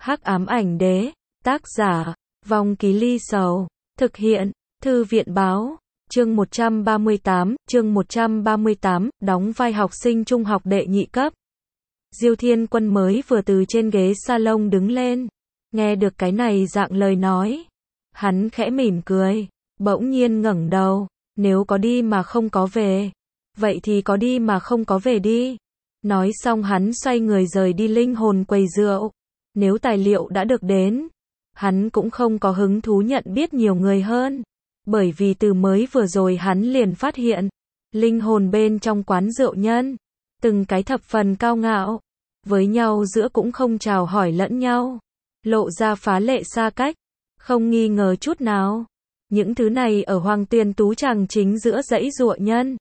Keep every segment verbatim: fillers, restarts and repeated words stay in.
Hắc ám ảnh đế, tác giả, Vong Ký Ly Sầu, thực hiện, Thư viện báo, chương một trăm ba mươi tám, chương một trăm ba mươi tám, đóng vai học sinh trung học đệ nhị cấp. Diêu Thiên Quân mới vừa từ trên ghế salon đứng lên, nghe được cái này dạng lời nói. Hắn khẽ mỉm cười, bỗng nhiên ngẩng đầu, nếu có đi mà không có về, vậy thì có đi mà không có về đi. Nói xong hắn xoay người rời đi linh hồn quầy rượu. Nếu tài liệu đã được đến, hắn cũng không có hứng thú nhận biết nhiều người hơn. Bởi vì từ mới vừa rồi hắn liền phát hiện, linh hồn bên trong quán rượu nhân, từng cái thập phần cao ngạo, với nhau giữa cũng không chào hỏi lẫn nhau, lộ ra phá lệ xa cách, không nghi ngờ chút nào. Những thứ này ở Hoàng Tuyền Tú Tràng chính giữa dãy giụa nhân,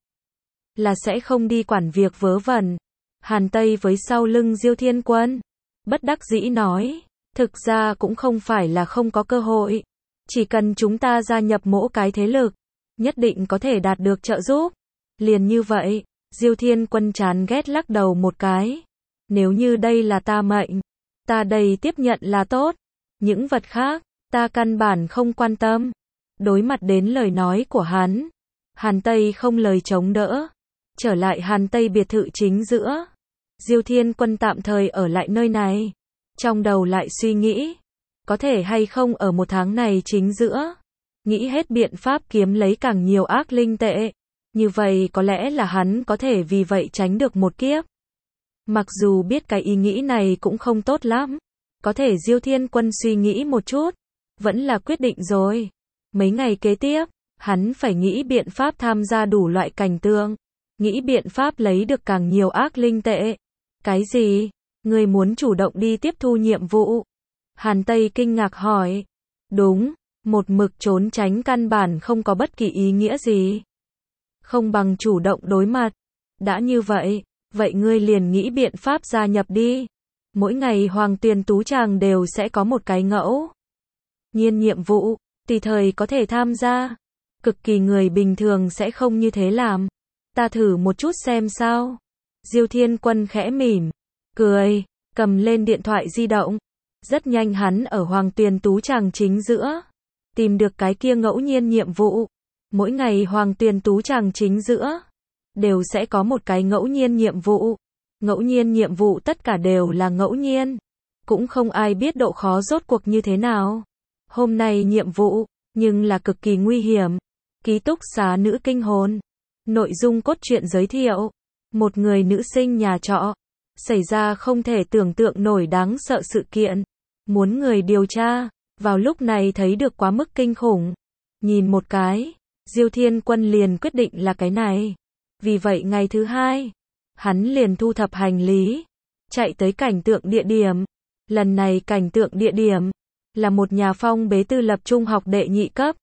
là sẽ không đi quản việc vớ vẩn. Hàn Tây với sau lưng Diêu Thiên Quân, bất đắc dĩ nói, thực ra cũng không phải là không có cơ hội, chỉ cần chúng ta gia nhập mỗi cái thế lực, nhất định có thể đạt được trợ giúp. Liền như vậy, Diêu Thiên Quân chán ghét lắc đầu một cái, nếu như đây là ta mệnh, ta đây tiếp nhận là tốt, những vật khác, ta căn bản không quan tâm. Đối mặt đến lời nói của hắn, Hàn Tây không lời chống đỡ, trở lại Hàn Tây biệt thự chính giữa. Diêu Thiên Quân tạm thời ở lại nơi này, trong đầu lại suy nghĩ, có thể hay không ở một tháng này chính giữa, nghĩ hết biện pháp kiếm lấy càng nhiều ác linh tệ, như vậy có lẽ là hắn có thể vì vậy tránh được một kiếp. Mặc dù biết cái ý nghĩ này cũng không tốt lắm, có thể Diêu Thiên Quân suy nghĩ một chút, vẫn là quyết định rồi. Mấy ngày kế tiếp, hắn phải nghĩ biện pháp tham gia đủ loại cảnh tượng, nghĩ biện pháp lấy được càng nhiều ác linh tệ. Cái gì? Ngươi muốn chủ động đi tiếp thu nhiệm vụ? Hàn Tây kinh ngạc hỏi. Đúng, một mực trốn tránh căn bản không có bất kỳ ý nghĩa gì. Không bằng chủ động đối mặt. Đã như vậy, vậy ngươi liền nghĩ biện pháp gia nhập đi. Mỗi ngày Hoàng Tuyền Tú Tràng đều sẽ có một cái ngẫu nhiên nhiệm vụ, tùy thời có thể tham gia. Cực kỳ người bình thường sẽ không như thế làm. Ta thử một chút xem sao. Diêu Thiên Quân khẽ mỉm, cười, cầm lên điện thoại di động. Rất nhanh hắn ở Hoàng Tuyền Tú Tràng chính giữa, tìm được cái kia ngẫu nhiên nhiệm vụ. Mỗi ngày Hoàng Tuyền Tú Tràng chính giữa, đều sẽ có một cái ngẫu nhiên nhiệm vụ. Ngẫu nhiên nhiệm vụ tất cả đều là ngẫu nhiên. Cũng không ai biết độ khó rốt cuộc như thế nào. Hôm nay nhiệm vụ, nhưng là cực kỳ nguy hiểm. Ký túc xá nữ kinh hồn. Nội dung cốt truyện giới thiệu. Một người nữ sinh nhà trọ, xảy ra không thể tưởng tượng nổi đáng sợ sự kiện. Muốn người điều tra, vào lúc này thấy được quá mức kinh khủng. Nhìn một cái, Diêu Thiên Quân liền quyết định là cái này. Vì vậy ngày thứ hai, hắn liền thu thập hành lý, chạy tới cảnh tượng địa điểm. Lần này cảnh tượng địa điểm, là một nhà phong bế tư lập trung học đệ nhị cấp.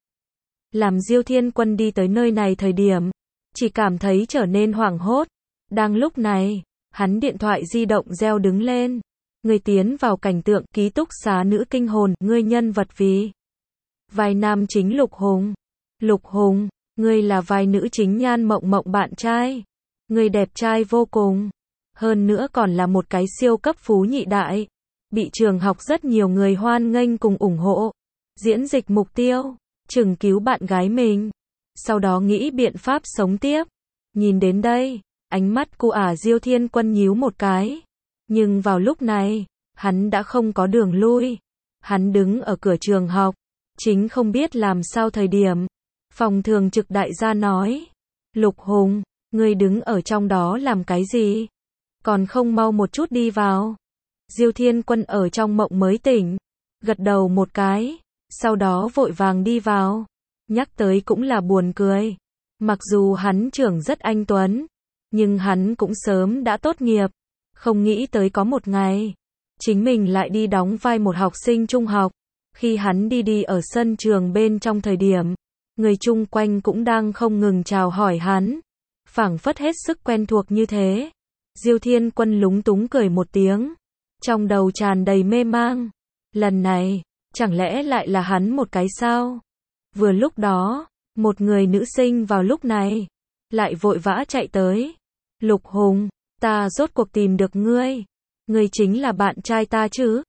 Làm Diêu Thiên Quân đi tới nơi này thời điểm, chỉ cảm thấy trở nên hoảng hốt. Đang lúc này, hắn điện thoại di động reo đứng lên. Người tiến vào cảnh tượng ký túc xá nữ kinh hồn, ngươi nhân vật vì vai nam chính Lục Hùng. Lục Hùng, ngươi là vai nữ chính Nhan Mộng Mộng bạn trai. Ngươi đẹp trai vô cùng. Hơn nữa còn là một cái siêu cấp phú nhị đại. Bị trường học rất nhiều người hoan nghênh cùng ủng hộ. Diễn dịch mục tiêu, chừng cứu bạn gái mình. Sau đó nghĩ biện pháp sống tiếp. Nhìn đến đây, ánh mắt của ả Diêu Thiên Quân nhíu một cái. Nhưng vào lúc này, hắn đã không có đường lui. Hắn đứng ở cửa trường học, chính không biết làm sao thời điểm. Phòng thường trực đại gia nói, Lục Hùng, ngươi đứng ở trong đó làm cái gì? Còn không mau một chút đi vào. Diêu Thiên Quân ở trong mộng mới tỉnh, gật đầu một cái, sau đó vội vàng đi vào. Nhắc tới cũng là buồn cười. Mặc dù hắn trưởng rất anh tuấn, nhưng hắn cũng sớm đã tốt nghiệp. Không nghĩ tới có một ngày, chính mình lại đi đóng vai một học sinh trung học. Khi hắn đi đi ở sân trường bên trong thời điểm, người chung quanh cũng đang không ngừng chào hỏi hắn. Phảng phất hết sức quen thuộc như thế. Diêu Thiên Quân lúng túng cười một tiếng. Trong đầu tràn đầy mê mang. Lần này, chẳng lẽ lại là hắn một cái sao? Vừa lúc đó, một người nữ sinh vào lúc này, lại vội vã chạy tới. Lục Hùng, ta rốt cuộc tìm được ngươi. Ngươi chính là bạn trai ta chứ?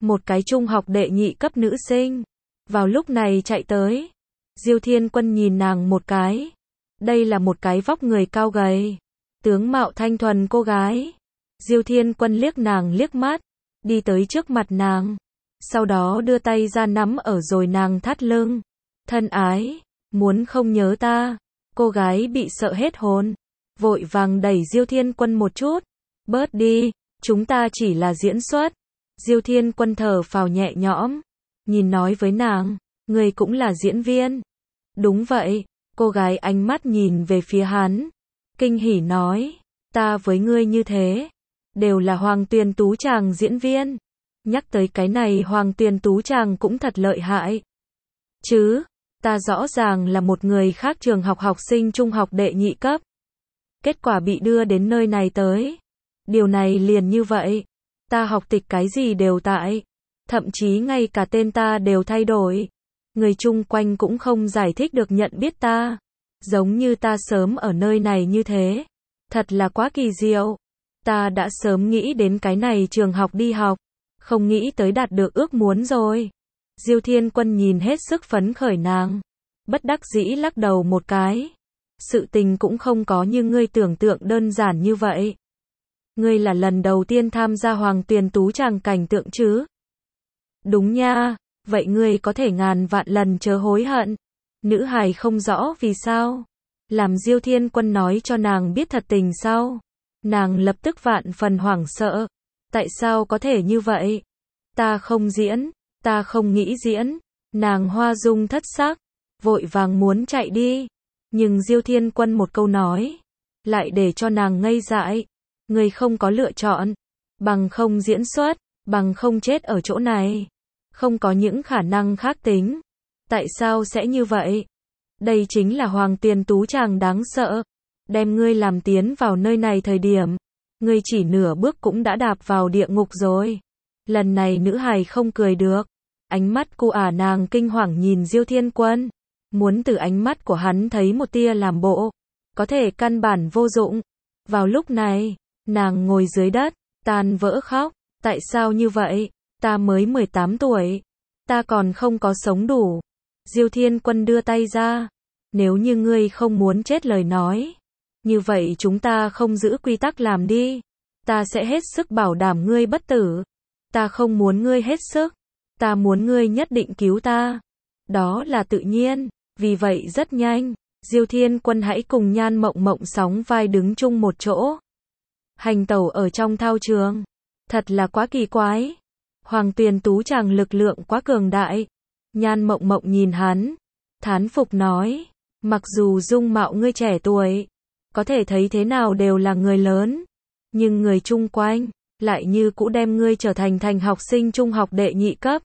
một cái trung học đệ nhị cấp nữ sinh. Vào lúc này chạy tới. Diêu Thiên Quân nhìn nàng một cái. Đây là một cái vóc người cao gầy, tướng mạo thanh thuần cô gái. Diêu Thiên Quân liếc nàng liếc mắt, đi tới trước mặt nàng. Sau đó đưa tay ra nắm ở rồi nàng thắt lưng. Thân ái, muốn không nhớ ta. Cô gái bị sợ hết hồn. Vội vàng đẩy Diêu Thiên Quân một chút. Bớt đi, chúng ta chỉ là diễn xuất. Diêu Thiên Quân thở phào nhẹ nhõm. Nhìn nói với nàng, người cũng là diễn viên. Đúng vậy. Cô gái ánh mắt nhìn về phía hắn. Kinh hỉ nói, ta với ngươi như thế. Đều là Hoàng Tuyền Tú chàng diễn viên. Nhắc tới cái này Hoàng Tuyền Tú chàng cũng thật lợi hại. Chứ, ta rõ ràng là một người khác trường học học sinh trung học đệ nhị cấp. Kết quả bị đưa đến nơi này tới. Điều này liền như vậy. Ta học tịch cái gì đều tại. Thậm chí ngay cả tên ta đều thay đổi. Người chung quanh cũng không giải thích được nhận biết ta. Giống như ta sớm ở nơi này như thế. Thật là quá kỳ diệu. Ta đã sớm nghĩ đến cái này trường học đi học. Không nghĩ tới đạt được ước muốn rồi. Diêu Thiên Quân nhìn hết sức phấn khởi nàng. Bất đắc dĩ lắc đầu một cái. Sự tình cũng không có như ngươi tưởng tượng đơn giản như vậy. Ngươi là lần đầu tiên tham gia Hoàng Tuyền Tú chàng cảnh tượng chứ? Đúng nha, vậy ngươi có thể ngàn vạn lần chớ hối hận. Nữ hài không rõ vì sao. Làm Diêu Thiên Quân nói cho nàng biết thật tình sau. Nàng lập tức vạn phần hoảng sợ. Tại sao có thể như vậy? Ta không diễn, ta không nghĩ diễn. Nàng hoa dung thất sắc, vội vàng muốn chạy đi. Nhưng Diêu Thiên Quân một câu nói, lại để cho nàng ngây dại. Người không có lựa chọn, bằng không diễn xuất, bằng không chết ở chỗ này. Không có những khả năng khác tính. Tại sao sẽ như vậy? Đây chính là Hoàng Tuyền Tú chàng đáng sợ. Đem ngươi làm tiến vào nơi này thời điểm, ngươi chỉ nửa bước cũng đã đạp vào địa ngục rồi. Lần này nữ hài không cười được. Ánh mắt cu ả nàng kinh hoàng nhìn Diêu Thiên Quân. Muốn từ ánh mắt của hắn thấy một tia làm bộ. Có thể căn bản vô dụng. Vào lúc này, nàng ngồi dưới đất, tan vỡ khóc. Tại sao như vậy? Ta mới mười tám tuổi. Ta còn không có sống đủ. Diêu Thiên Quân đưa tay ra. Nếu như ngươi không muốn chết lời nói. Như vậy chúng ta không giữ quy tắc làm đi. Ta sẽ hết sức bảo đảm ngươi bất tử. Ta không muốn ngươi hết sức. Ta muốn ngươi nhất định cứu ta. Đó là tự nhiên. Vì vậy rất nhanh, Diêu Thiên Quân hãy cùng Nhan Mộng Mộng sóng vai đứng chung một chỗ. Hành tẩu ở trong thao trường. Thật là quá kỳ quái. Hoàng Tuyền Tú chàng lực lượng quá cường đại. Nhan Mộng Mộng nhìn hắn, thán phục nói, mặc dù dung mạo ngươi trẻ tuổi, có thể thấy thế nào đều là người lớn, nhưng người chung quanh lại như cũ đem ngươi trở thành thành học sinh trung học đệ nhị cấp.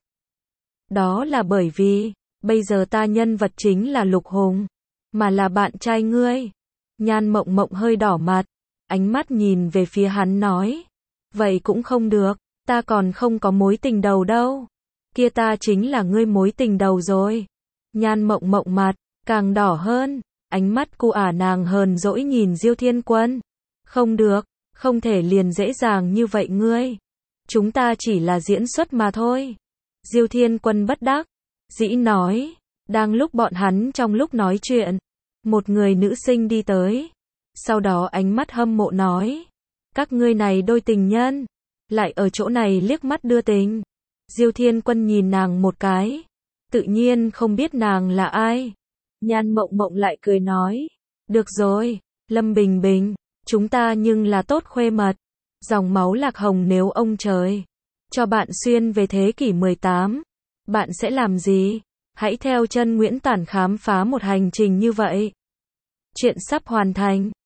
Đó là bởi vì bây giờ ta nhân vật chính là Lục Hùng, mà là bạn trai ngươi. Nhan Mộng Mộng hơi đỏ mặt, ánh mắt nhìn về phía hắn nói, vậy cũng không được, ta còn không có mối tình đầu đâu. Kia ta chính là ngươi mối tình đầu rồi. Nhan Mộng Mộng mặt càng đỏ hơn, ánh mắt cu ả nàng hờn dỗi nhìn Diêu Thiên Quân. Không được, không thể liền dễ dàng như vậy ngươi. Chúng ta chỉ là diễn xuất mà thôi. Diêu Thiên Quân bất đắc dĩ nói. Đang lúc bọn hắn trong lúc nói chuyện, một người nữ sinh đi tới. Sau đó ánh mắt hâm mộ nói, các ngươi này đôi tình nhân, lại ở chỗ này liếc mắt đưa tình. Diêu Thiên Quân nhìn nàng một cái, tự nhiên không biết nàng là ai. Nhan Mộng Mộng lại cười nói, được rồi, Lâm Bình Bình, chúng ta nhưng là tốt khuê mật. Dòng máu Lạc Hồng nếu ông trời cho bạn xuyên về thế kỷ mười tám, bạn sẽ làm gì? Hãy theo chân Nguyễn Tản khám phá một hành trình như vậy. Chuyện sắp hoàn thành.